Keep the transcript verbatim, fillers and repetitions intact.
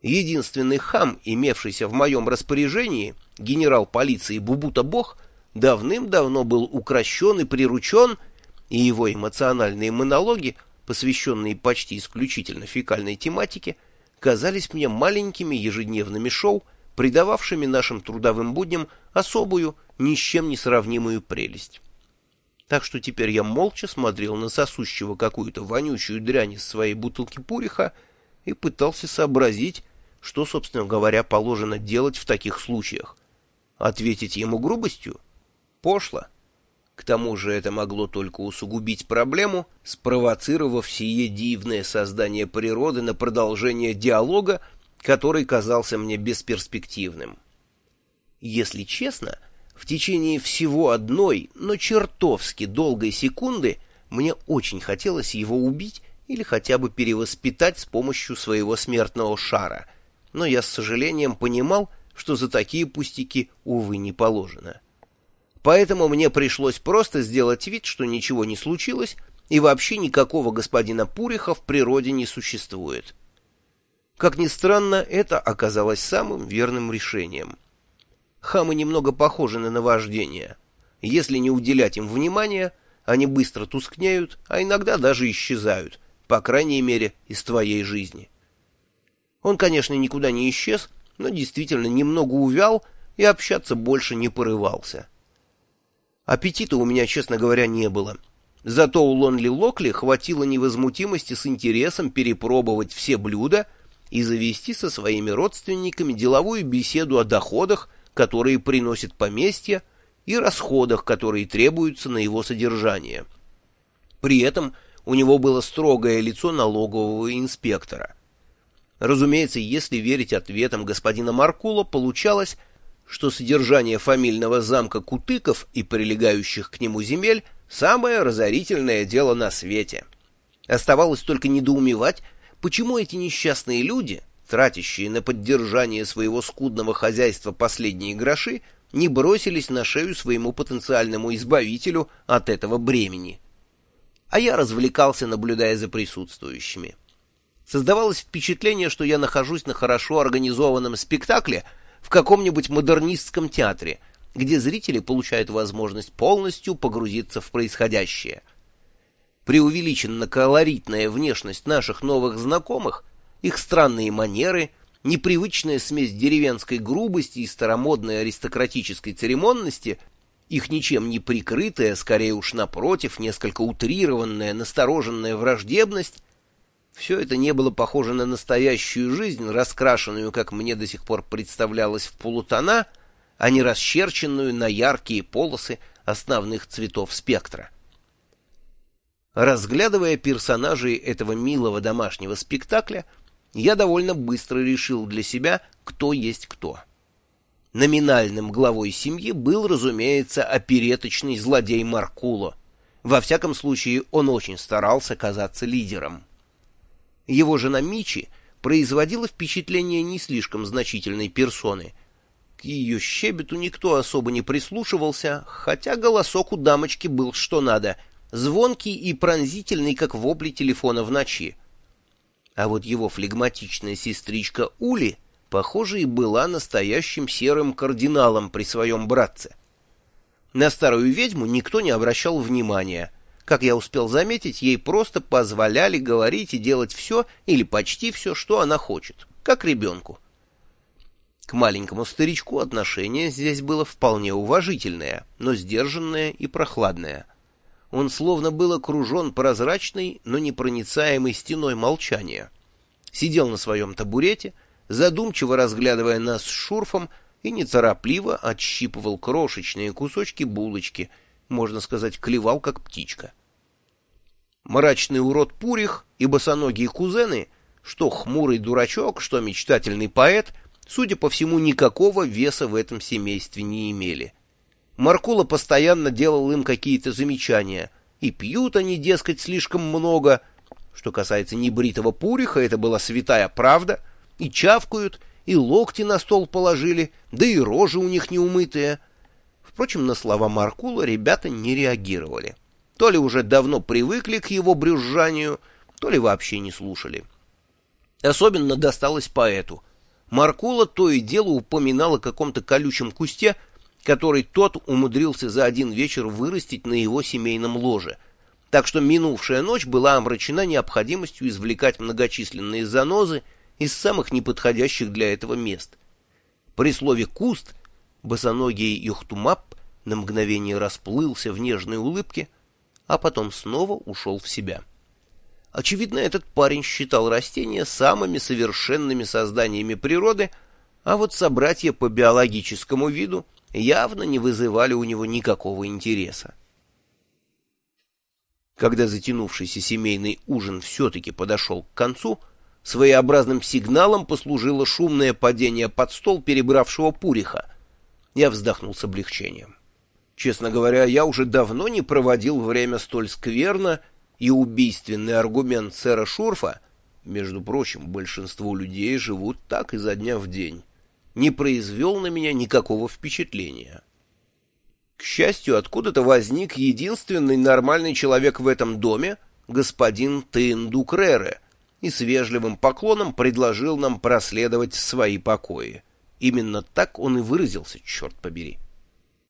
Единственный хам, имевшийся в моем распоряжении, генерал полиции Бубута-Бог, давным-давно был укрощен и приручен, и его эмоциональные монологи, посвященные почти исключительно фекальной тематике, казались мне маленькими ежедневными шоу, придававшими нашим трудовым будням особую, ни с чем не сравнимую прелесть. Так что теперь я молча смотрел на сосущего какую-то вонючую дрянь из своей бутылки пуриха и пытался сообразить, что, собственно говоря, положено делать в таких случаях. Ответить ему грубостью? Пошло. К тому же это могло только усугубить проблему, спровоцировав сие дивное создание природы на продолжение диалога, который казался мне бесперспективным. Если честно, в течение всего одной, но чертовски долгой секунды мне очень хотелось его убить или хотя бы перевоспитать с помощью своего смертного шара, но я с сожалением понимал, что за такие пустяки, увы, не положено. Поэтому мне пришлось просто сделать вид, что ничего не случилось, и вообще никакого господина Пуриха в природе не существует. Как ни странно, это оказалось самым верным решением. Хамы немного похожи на наваждение. Если не уделять им внимания, они быстро тускнеют, а иногда даже исчезают, по крайней мере, из твоей жизни. Он, конечно, никуда не исчез, но действительно немного увял и общаться больше не порывался. Аппетита у меня, честно говоря, не было. Зато у Лонли Локли хватило невозмутимости с интересом перепробовать все блюда и завести со своими родственниками деловую беседу о доходах, которые приносит поместье, и расходах, которые требуются на его содержание. При этом у него было строгое лицо налогового инспектора. Разумеется, если верить ответам господина Маркула, получалось, что содержание фамильного замка Кутыков и прилегающих к нему земель – самое разорительное дело на свете. Оставалось только недоумевать, почему эти несчастные люди, тратящие на поддержание своего скудного хозяйства последние гроши, не бросились на шею своему потенциальному избавителю от этого бремени. А я развлекался, наблюдая за присутствующими. Создавалось впечатление, что я нахожусь на хорошо организованном спектакле в каком-нибудь модернистском театре, где зрители получают возможность полностью погрузиться в происходящее. Преувеличенно колоритная внешность наших новых знакомых, их странные манеры, непривычная смесь деревенской грубости и старомодной аристократической церемонности, их ничем не прикрытая, скорее уж напротив, несколько утрированная, настороженная враждебность, все это не было похоже на настоящую жизнь, раскрашенную, как мне до сих пор представлялось, в полутона, а не расчерченную на яркие полосы основных цветов спектра. Разглядывая персонажей этого милого домашнего спектакля, я довольно быстро решил для себя, кто есть кто. Номинальным главой семьи был, разумеется, опереточный злодей Маркуло. Во всяком случае, он очень старался казаться лидером. Его жена Мичи производила впечатление не слишком значительной персоны. К ее щебету никто особо не прислушивался, хотя голосок у дамочки был что надо, звонкий и пронзительный, как вопли телефона в ночи. А вот его флегматичная сестричка Ули, похоже, и была настоящим серым кардиналом при своем братце. На старую ведьму никто не обращал внимания. Как я успел заметить, ей просто позволяли говорить и делать все, или почти все, что она хочет, как ребенку. К маленькому старичку отношение здесь было вполне уважительное, но сдержанное и прохладное. Он словно был окружен прозрачной, но непроницаемой стеной молчания. Сидел на своем табурете, задумчиво разглядывая нас с Шурфом, и неторопливо отщипывал крошечные кусочки булочки, можно сказать, клевал, как птичка. Мрачный урод Пурих и босоногие кузены, что хмурый дурачок, что мечтательный поэт, судя по всему, никакого веса в этом семействе не имели. Маркула постоянно делал им какие-то замечания, и пьют они, дескать, слишком много. Что касается небритого Пуриха, это была святая правда, и чавкают, и локти на стол положили, да и рожи у них неумытые. Впрочем, на слова Маркула ребята не реагировали. То ли уже давно привыкли к его брюзжанию, то ли вообще не слушали. Особенно досталось поэту, Маркула то и дело упоминал о каком-то колючем кусте, который тот умудрился за один вечер вырастить на его семейном ложе, так что минувшая ночь была омрачена необходимостью извлекать многочисленные занозы из самых неподходящих для этого мест. При слове «куст» босоногий Юхтумап на мгновение расплылся в нежной улыбке, а потом снова ушел в себя. Очевидно, этот парень считал растения самыми совершенными созданиями природы, а вот собратья по биологическому виду явно не вызывали у него никакого интереса. Когда затянувшийся семейный ужин все-таки подошел к концу, своеобразным сигналом послужило шумное падение под стол перебравшего Пуриха. Я вздохнул с облегчением. Честно говоря, я уже давно не проводил время столь скверно, и убийственный аргумент сэра Шурфа, между прочим, большинство людей живут так изо дня в день, не произвел на меня никакого впечатления. К счастью, откуда-то возник единственный нормальный человек в этом доме, господин Тындукрере, и с вежливым поклоном предложил нам проследовать в свои покои. Именно так он и выразился, черт побери.